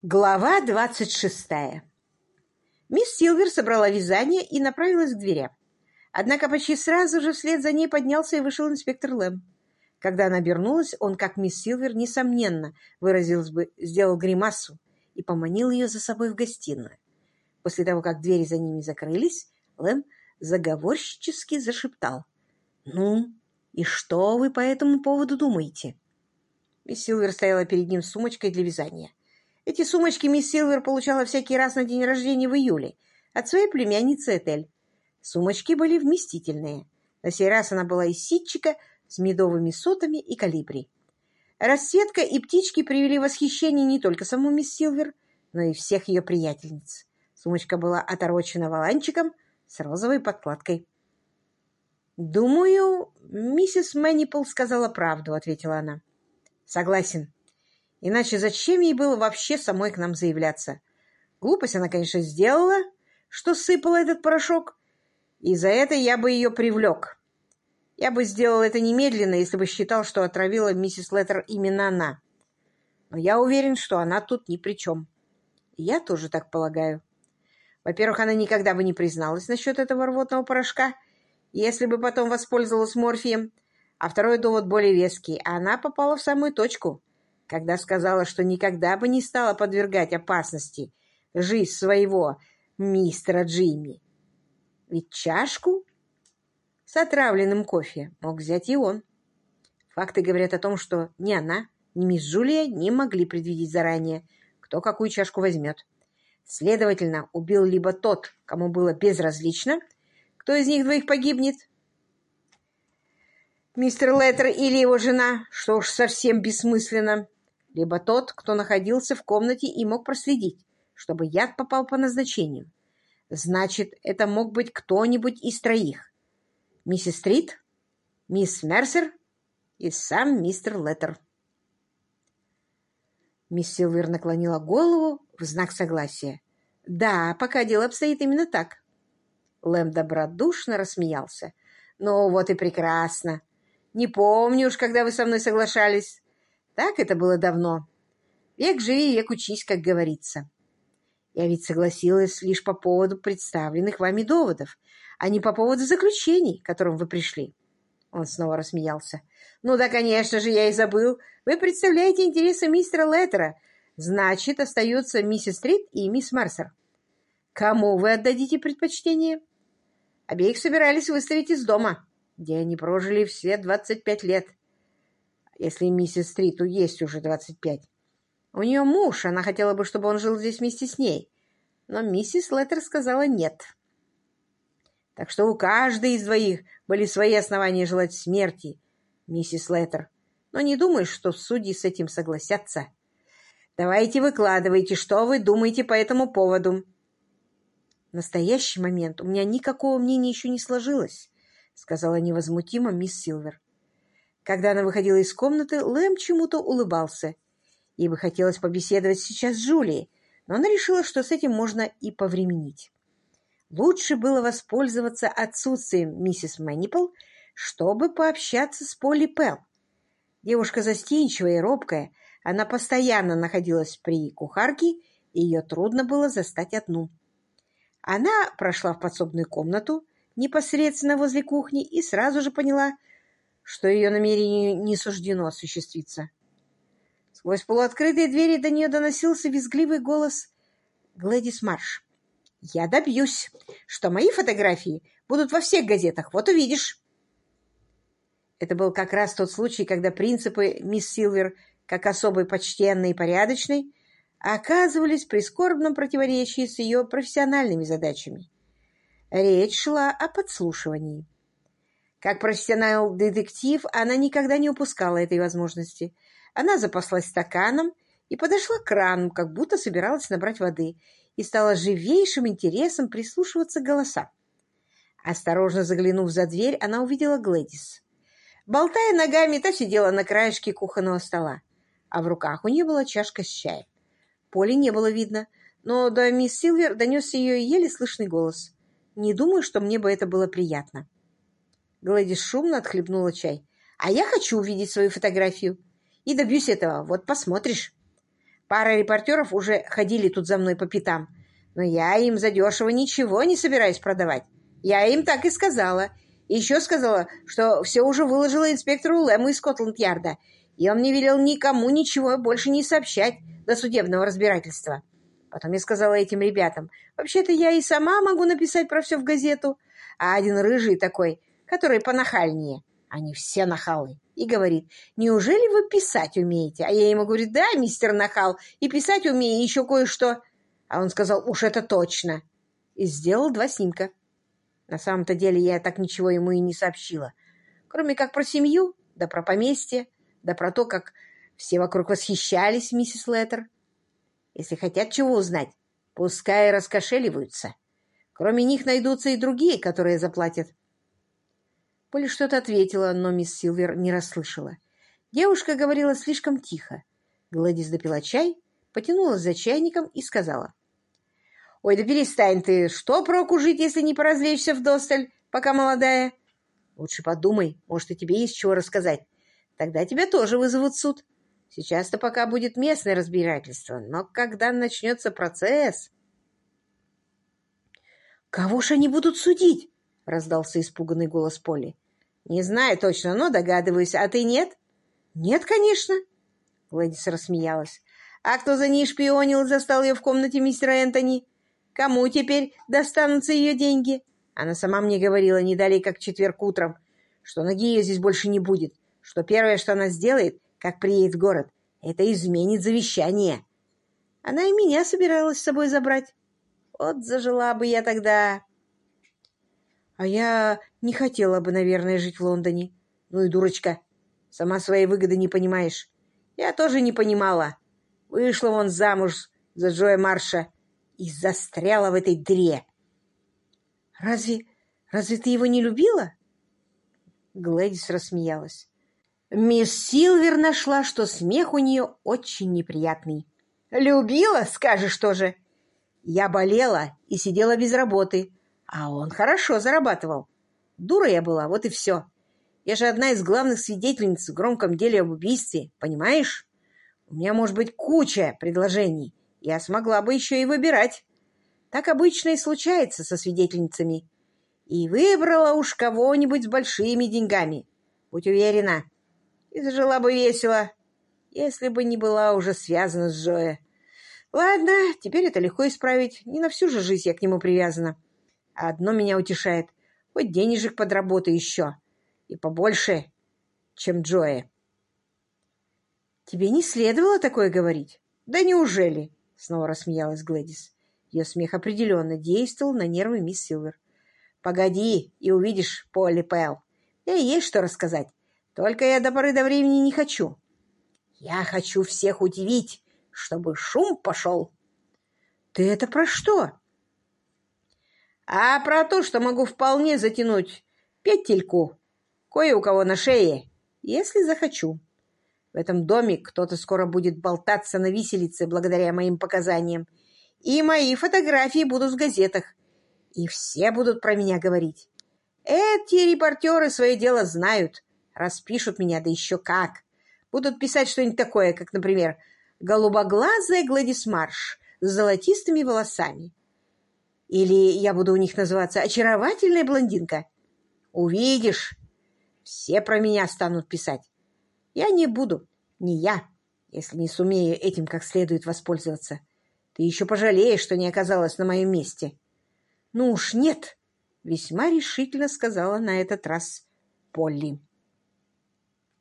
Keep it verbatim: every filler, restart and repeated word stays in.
Глава двадцать шестая. Мисс Силвер собрала вязание и направилась к дверям. Однако почти сразу же вслед за ней поднялся и вышел инспектор Лэм. Когда она обернулась, он, как мисс Силвер, несомненно, выразилась бы, сделал гримасу и поманил ее за собой в гостиную. После того, как двери за ними закрылись, Лэм заговорщически зашептал: «Ну, и что вы по этому поводу думаете?» Мисс Силвер стояла перед ним с сумочкой для вязания. Эти сумочки мисс Силвер получала всякий раз на день рождения в июле от своей племянницы Этель. Сумочки были вместительные. На сей раз она была из ситчика с медовыми сотами и колибри. Расцветка и птички привели в восхищение не только саму мисс Силвер, но и всех ее приятельниц. Сумочка была оторочена воланчиком с розовой подкладкой. «Думаю, миссис Мэннипл сказала правду», — ответила она. «Согласен. Иначе зачем ей было вообще самой к нам заявляться? Глупость она, конечно, сделала, что сыпала этот порошок, и за это я бы ее привлек. Я бы сделал это немедленно, если бы считал, что отравила миссис Леттер именно она. Но я уверен, что она тут ни при чем. И я тоже так полагаю. Во-первых, она никогда бы не призналась насчет этого рвотного порошка, если бы потом воспользовалась морфием. А второй довод более веский. Она попала в самую точку, когда сказала, что никогда бы не стала подвергать опасности жизнь своего мистера Джимми. Ведь чашку с отравленным кофе мог взять и он. Факты говорят о том, что ни она, ни мисс Джулия не могли предвидеть заранее, кто какую чашку возьмет. Следовательно, убил либо тот, кому было безразлично, кто из них двоих погибнет, мистер Леттер или его жена, что уж совсем бессмысленно, либо тот, кто находился в комнате и мог проследить, чтобы яд попал по назначению. Значит, это мог быть кто-нибудь из троих. Миссис Стрит, мисс Мерсер и сам мистер Леттер. Мисс Силвер наклонила голову в знак согласия. «Да, пока дело обстоит именно так». Лэм добродушно рассмеялся. «Ну, вот и прекрасно. Не помню уж, когда вы со мной соглашались. Так это было давно. Век живи, век учись, как говорится. Я ведь согласилась лишь по поводу представленных вами доводов, а не по поводу заключений, к которым вы пришли». Он снова рассмеялся. «Ну да, конечно же, я и забыл. Вы представляете интересы мистера Леттера. Значит, остаются миссис Стрит и мисс Мерсер. Кому вы отдадите предпочтение?» Обеих собирались выставить из дома, где они прожили все двадцать пять лет. Если миссис Стриту есть уже двадцать пять. У нее муж, она хотела бы, чтобы он жил здесь вместе с ней. Но миссис Леттер сказала нет. Так что у каждой из двоих были свои основания желать смерти миссис Леттер. Но не думаю, что судьи с этим согласятся. Давайте выкладывайте, что вы думаете по этому поводу. В настоящий момент у меня никакого мнения еще не сложилось, сказала невозмутимо мисс Силвер. Когда она выходила из комнаты, Лэм чему-то улыбался. Ей бы хотелось побеседовать сейчас с Джулией, но она решила, что с этим можно и повременить. Лучше было воспользоваться отсутствием миссис Мэннипл, чтобы пообщаться с Полли Пелл. Девушка застенчивая и робкая, она постоянно находилась при кухарке, и ее трудно было застать одну. Она прошла в подсобную комнату непосредственно возле кухни и сразу же поняла, что ее намерению не суждено осуществиться. Сквозь полуоткрытые двери до нее доносился визгливый голос Глэдис Марш. «Я добьюсь, что мои фотографии будут во всех газетах, вот увидишь». Это был как раз тот случай, когда принципы мисс Силвер, как особой почтенной и порядочной, оказывались в прискорбном противоречии с ее профессиональными задачами. Речь шла о подслушивании. Как профессионал-детектив она никогда не упускала этой возможности. Она запаслась стаканом и подошла к крану, как будто собиралась набрать воды, и стала живейшим интересом прислушиваться к голосам. Осторожно заглянув за дверь, она увидела Глэдис. Болтая ногами, та сидела на краешке кухонного стола, а в руках у нее была чашка с чаем. Поли не было видно, но до мисс Силвер донесся ее еле слышный голос. «Не думаю, что мне бы это было приятно». Глэдис шумно отхлебнула чай. «А я хочу увидеть свою фотографию. И добьюсь этого. Вот посмотришь». Пара репортеров уже ходили тут за мной по пятам, но я им задешево ничего не собираюсь продавать. Я им так и сказала. И еще сказала, что все уже выложила инспектору Лэму из Скотланд-Ярда, и он мне велел никому ничего больше не сообщать до судебного разбирательства. Потом я сказала этим ребятам, вообще-то я и сама могу написать про все в газету, а один рыжий такой, который понахальнее, они все нахалы, и говорит, неужели вы писать умеете? А я ему говорю, да, мистер Нахал, и писать умею, и еще кое-что. А он сказал, уж это точно. И сделал два снимка. На самом-то деле я так ничего ему и не сообщила. Кроме как про семью, да про поместье, да про то, как все вокруг восхищались миссис Леттер. Если хотят чего узнать, пускай раскошеливаются. Кроме них найдутся и другие, которые заплатят. Полли что-то ответила, но мисс Силвер не расслышала. Девушка говорила слишком тихо. Глэдис допила чай, потянулась за чайником и сказала. «Ой, да перестань ты! Что проку жить, если не поразвлечься вдосталь, пока молодая? Лучше подумай, может, и тебе есть чего рассказать. Тогда тебя тоже вызовут в суд. Сейчас-то пока будет местное разбирательство, но когда начнется процесс...» «Кого ж они будут судить?» — раздался испуганный голос Полли. «Не знаю точно, но догадываюсь. А ты нет?» «Нет, конечно». Глэдис рассмеялась. «А кто за ней шпионил и застал ее в комнате мистера Энтони? Кому теперь достанутся ее деньги?» Она сама мне говорила не далее, как в четверг утром, что ноги ее здесь больше не будет, что первое, что она сделает, как приедет в город, это изменит завещание. Она и меня собиралась с собой забрать. Вот зажила бы я тогда. А я не хотела бы, наверное, жить в Лондоне. Ну и дурочка. Сама своей выгоды не понимаешь. Я тоже не понимала. Вышла вон замуж за Джоя Марша и застряла в этой дыре. Разве, разве ты его не любила? Глэдис рассмеялась. Мисс Силвер нашла, что смех у нее очень неприятный. «Любила, скажешь тоже?» Я болела и сидела без работы, а он хорошо зарабатывал. Дура я была, вот и все. Я же одна из главных свидетельниц в громком деле об убийстве, понимаешь? У меня может быть куча предложений. Я смогла бы еще и выбирать. Так обычно и случается со свидетельницами. И выбрала уж кого-нибудь с большими деньгами. Будь уверена. И зажила бы весело, если бы не была уже связана с Джоя. Ладно, теперь это легко исправить. Не на всю же жизнь я к нему привязана. А одно меня утешает. Хоть денежек подработаю еще. И побольше, чем Джоя. Тебе не следовало такое говорить? Да неужели? Снова рассмеялась Глэдис. Ее смех определенно действовал на нервы мисс Силвер. Погоди, и увидишь, Полли Пэл. Мне есть что рассказать. Только я до поры до времени не хочу. Я хочу всех удивить, чтобы шум пошел. Ты это про что? А про то, что могу вполне затянуть петельку кое у кого на шее, если захочу. В этом доме кто-то скоро будет болтаться на виселице благодаря моим показаниям, и мои фотографии будут в газетах, и все будут про меня говорить. Эти репортеры свое дело знают, распишут меня, да еще как. Будут писать что-нибудь такое, как, например, «Голубоглазая Глэдис Марш с золотистыми волосами». Или я буду у них называться «Очаровательная блондинка». Увидишь, все про меня станут писать. Я не буду, не я, если не сумею этим как следует воспользоваться. Ты еще пожалеешь, что не оказалась на моем месте. Ну уж нет, весьма решительно сказала на этот раз Полли.